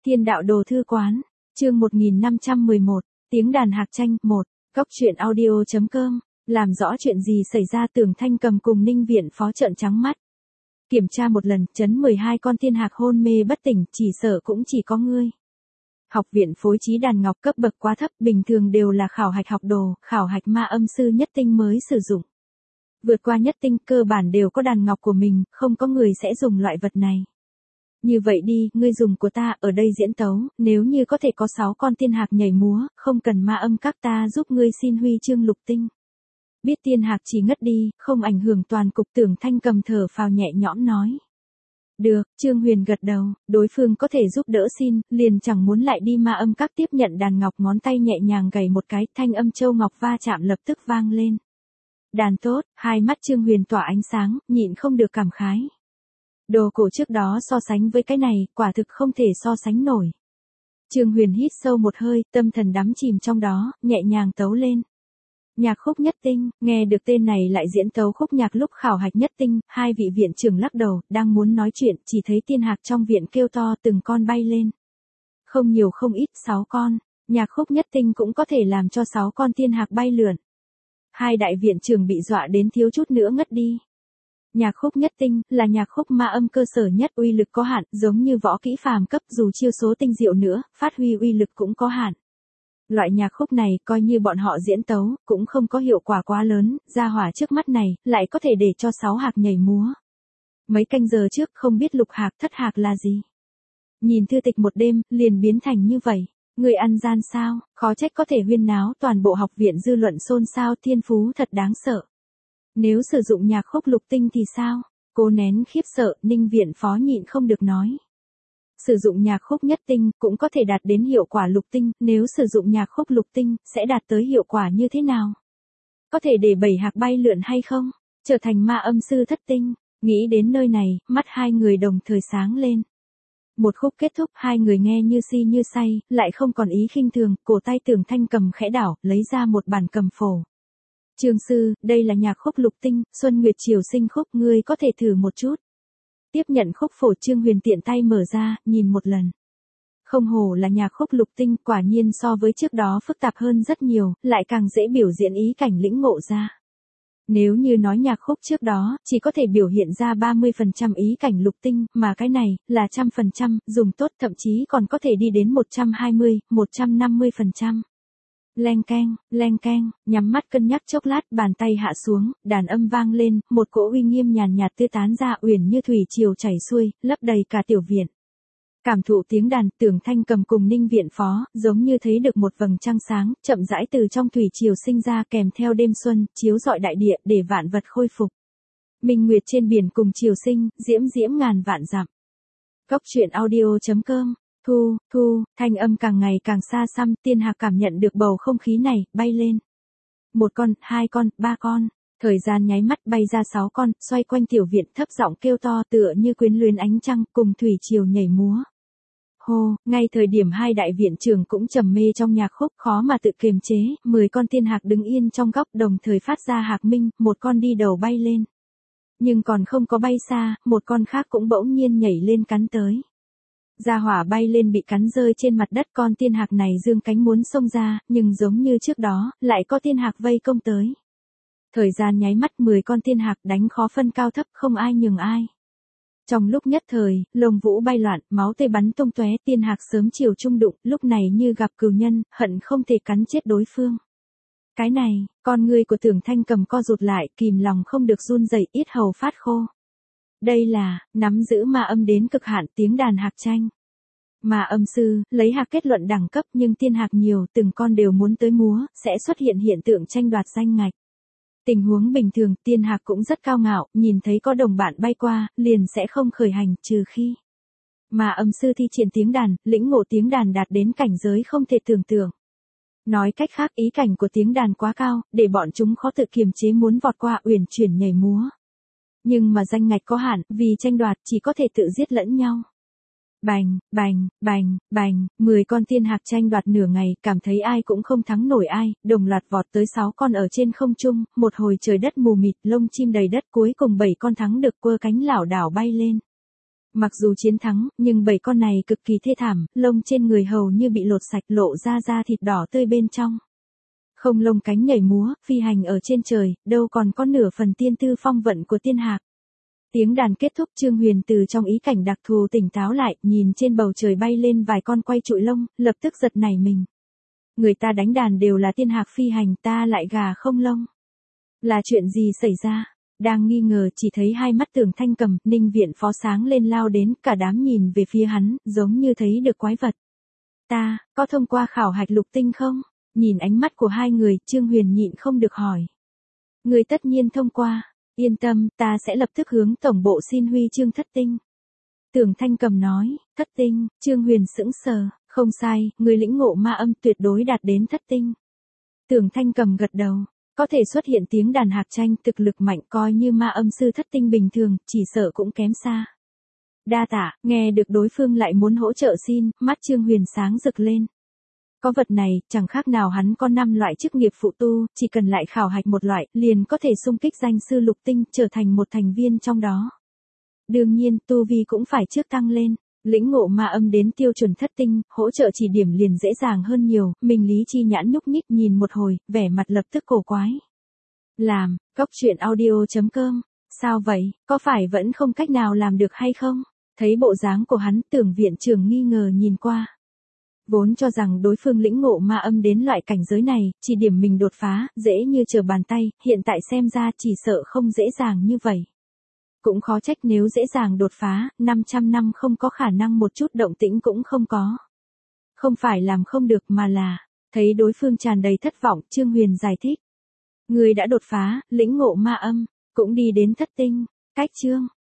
Thiên đạo đồ thư quán, chương 1511, tiếng đàn hạc tranh, 1, góc truyện audio.com, làm rõ chuyện gì xảy ra. Tưởng Thanh Cầm cùng Ninh Viện Phó trợn trắng mắt. Kiểm tra một lần, chấn 12 con tiên hạc hôn mê bất tỉnh, chỉ sợ cũng chỉ có ngươi. Học viện phối trí đàn ngọc cấp bậc quá thấp, bình thường đều là khảo hạch học đồ, khảo hạch ma âm sư nhất tinh mới sử dụng. Vượt qua nhất tinh, cơ bản đều có đàn ngọc của mình, không có người sẽ dùng loại vật này. Như vậy đi, ngươi dùng của ta ở đây diễn tấu, nếu như có thể có 6 con tiên hạc nhảy múa, không cần ma âm các ta giúp ngươi xin huy chương lục tinh. Biết tiên hạc chỉ ngất đi, không ảnh hưởng toàn cục. Tưởng Thanh Cầm thở phào nhẹ nhõm nói. Được, Trương Huyền gật đầu, đối phương có thể giúp đỡ xin, liền chẳng muốn lại đi ma âm các tiếp nhận đàn ngọc. Ngón tay nhẹ nhàng gảy một cái, thanh âm châu ngọc va chạm lập tức vang lên. Đàn tốt, hai mắt Trương Huyền tỏa ánh sáng, nhịn không được cảm khái. Đồ cổ trước đó so sánh với cái này, quả thực không thể so sánh nổi. Trương Huyền hít sâu một hơi, tâm thần đắm chìm trong đó, nhẹ nhàng tấu lên. Nhạc khúc nhất tinh, nghe được tên này lại diễn tấu khúc nhạc lúc khảo hạch nhất tinh, hai vị viện trưởng lắc đầu, đang muốn nói chuyện, chỉ thấy tiên hạc trong viện kêu to từng con bay lên. Không nhiều không ít, 6 con, nhạc khúc nhất tinh cũng có thể làm cho 6 con tiên hạc bay lượn. Hai đại viện trưởng bị dọa đến thiếu chút nữa ngất đi. Nhạc khúc nhất tinh là nhạc khúc ma âm cơ sở nhất, uy lực có hạn, giống như võ kỹ phàm cấp, dù chiêu số tinh diệu nữa, phát huy uy lực cũng có hạn. Loại nhạc khúc này coi như bọn họ diễn tấu, cũng không có hiệu quả quá lớn, gia hỏa trước mắt này, lại có thể để cho 6 hạc nhảy múa. Mấy canh giờ trước không biết lục hạc thất hạc là gì. Nhìn thư tịch một đêm, liền biến thành như vậy. Người ăn gian sao, khó trách có thể huyên náo toàn bộ học viện, dư luận xôn xao, thiên phú thật đáng sợ. Nếu sử dụng nhạc khúc lục tinh thì sao? Cố nén khiếp sợ, Ninh Viện Phó nhịn không được nói. Sử dụng nhạc khúc nhất tinh cũng có thể đạt đến hiệu quả lục tinh, nếu sử dụng nhạc khúc lục tinh sẽ đạt tới hiệu quả như thế nào? Có thể để 7 hạc bay lượn hay không? Trở thành ma âm sư thất tinh. Nghĩ đến nơi này, mắt hai người đồng thời sáng lên. Một khúc kết thúc, hai người nghe như si như say, lại không còn ý khinh thường, cổ tay Tưởng Thanh Cầm khẽ đảo, lấy ra một bản cầm phổ. Trường sư, đây là nhạc khúc lục tinh, Xuân Nguyệt Triều Sinh khúc, ngươi có thể thử một chút. Tiếp nhận khúc phổ, Trương Huyền tiện tay mở ra, nhìn một lần. Không hổ là nhạc khúc lục tinh, quả nhiên so với trước đó phức tạp hơn rất nhiều, lại càng dễ biểu diễn ý cảnh lĩnh ngộ ra. Nếu như nói nhạc khúc trước đó, chỉ có thể biểu hiện ra 30% ý cảnh lục tinh, mà cái này, là 100%, dùng tốt thậm chí còn có thể đi đến 120, 150%. Leng keng, nhắm mắt cân nhắc chốc lát, bàn tay hạ xuống, đàn âm vang lên, một cỗ uy nghiêm nhàn nhạt tươi tán ra, uyển như thủy triều chảy xuôi, lấp đầy cả tiểu viện. Cảm thụ tiếng đàn, Tưởng Thanh Cầm cùng Ninh Viện Phó, giống như thấy được một vầng trăng sáng, chậm rãi từ trong thủy triều sinh ra, kèm theo đêm xuân, chiếu rọi đại địa, để vạn vật khôi phục. Minh nguyệt trên biển cùng triều sinh, diễm diễm ngàn vạn dặm. Góc truyện audio.com. Thu, thanh âm càng ngày càng xa xăm, tiên hạc cảm nhận được bầu không khí này, bay lên. 1 con, 2 con, 3 con, thời gian nháy mắt bay ra 6 con, xoay quanh tiểu viện, thấp giọng kêu to, tựa như quyến luyến ánh trăng, cùng thủy triều nhảy múa. Hô, ngay thời điểm hai đại viện trưởng cũng trầm mê trong nhạc khúc, khó mà tự kiềm chế, 10 con tiên hạc đứng yên trong góc, đồng thời phát ra hạc minh, một con đi đầu bay lên. Nhưng còn không có bay xa, một con khác cũng bỗng nhiên nhảy lên cắn tới. Gia hỏa bay lên bị cắn rơi trên mặt đất, con tiên hạc này dương cánh muốn xông ra, nhưng giống như trước đó, lại có tiên hạc vây công tới. Thời gian nháy mắt 10 con tiên hạc đánh khó phân cao thấp, không ai nhường ai. Trong lúc nhất thời, lông vũ bay loạn, máu tươi bắn tung tóe, tiên hạc sớm chiều chung đụng, lúc này như gặp cừu nhân, hận không thể cắn chết đối phương. Cái này, con ngươi của Tưởng Thanh Cầm co rụt lại, kìm lòng không được run rẩy, yết hầu phát khô. Đây là, nắm giữ ma âm đến cực hạn, tiếng đàn hạc tranh. Ma âm sư, lấy hạc kết luận đẳng cấp, nhưng tiên hạc nhiều, từng con đều muốn tới múa, sẽ xuất hiện hiện tượng tranh đoạt danh ngạch. Tình huống bình thường, tiên hạc cũng rất cao ngạo, nhìn thấy có đồng bạn bay qua, liền sẽ không khởi hành, trừ khi ma âm sư thi triển tiếng đàn, lĩnh ngộ tiếng đàn đạt đến cảnh giới không thể tưởng tượng. Nói cách khác, ý cảnh của tiếng đàn quá cao, để bọn chúng khó tự kiềm chế muốn vọt qua, uyển chuyển nhảy múa. Nhưng mà danh ngạch có hạn, vì tranh đoạt chỉ có thể tự giết lẫn nhau. Bành, 10 con tiên hạc tranh đoạt nửa ngày, cảm thấy ai cũng không thắng nổi ai, đồng loạt vọt tới 6 con ở trên không trung, một hồi trời đất mù mịt, lông chim đầy đất, cuối cùng 7 con thắng được, quơ cánh lảo đảo bay lên. Mặc dù chiến thắng, nhưng 7 con này cực kỳ thê thảm, lông trên người hầu như bị lột sạch lộ ra da thịt đỏ tươi bên trong. Không lông cánh nhảy múa, phi hành ở trên trời, đâu còn có nửa phần tiên tư phong vận của tiên hạc. Tiếng đàn kết thúc, Trương Huyền từ trong ý cảnh đặc thù tỉnh táo lại, nhìn trên bầu trời bay lên vài con quay trụi lông, lập tức giật nảy mình. Người ta đánh đàn đều là tiên hạc phi hành, ta lại gà không lông. Là chuyện gì xảy ra? Đang nghi ngờ, chỉ thấy hai mắt Tưởng Thanh Cầm, Ninh Viện Phó sáng lên lao đến, cả đám nhìn về phía hắn, giống như thấy được quái vật. Ta, có thông qua khảo hạch lục tinh không? Nhìn ánh mắt của hai người, Trương Huyền nhịn không được hỏi. Người tất nhiên thông qua, yên tâm, ta sẽ lập tức hướng tổng bộ xin huy chương thất tinh. Tưởng Thanh Cầm nói, thất tinh, Trương Huyền sững sờ, không sai, người lĩnh ngộ ma âm tuyệt đối đạt đến thất tinh. Tưởng Thanh Cầm gật đầu, có thể xuất hiện tiếng đàn hạc tranh, thực lực mạnh, coi như ma âm sư thất tinh bình thường, chỉ sợ cũng kém xa. Đa tạ, nghe được đối phương lại muốn hỗ trợ xin, mắt Trương Huyền sáng rực lên. Có vật này, chẳng khác nào hắn có 5 loại chức nghiệp phụ tu, chỉ cần lại khảo hạch một loại, liền có thể xung kích danh sư lục tinh, trở thành một thành viên trong đó. Đương nhiên, tu vi cũng phải trước tăng lên, lĩnh ngộ ma âm đến tiêu chuẩn thất tinh, hỗ trợ chỉ điểm liền dễ dàng hơn nhiều, mình lý chi nhãn nhúc nhích nhìn một hồi, vẻ mặt lập tức cổ quái. Làm, coctruyện.audio.com, sao vậy, có phải vẫn không cách nào làm được hay không? Thấy bộ dáng của hắn, Tưởng viện trưởng nghi ngờ nhìn qua. Vốn cho rằng đối phương lĩnh ngộ ma âm đến loại cảnh giới này, chỉ điểm mình đột phá, dễ như trở bàn tay, hiện tại xem ra chỉ sợ không dễ dàng như vậy. Cũng khó trách nếu dễ dàng đột phá, 500 năm không có khả năng một chút động tĩnh cũng không có. Không phải làm không được mà là, thấy đối phương tràn đầy thất vọng, Trương Huyền giải thích. Người đã đột phá, lĩnh ngộ ma âm, cũng đi đến thất tinh, cách chương.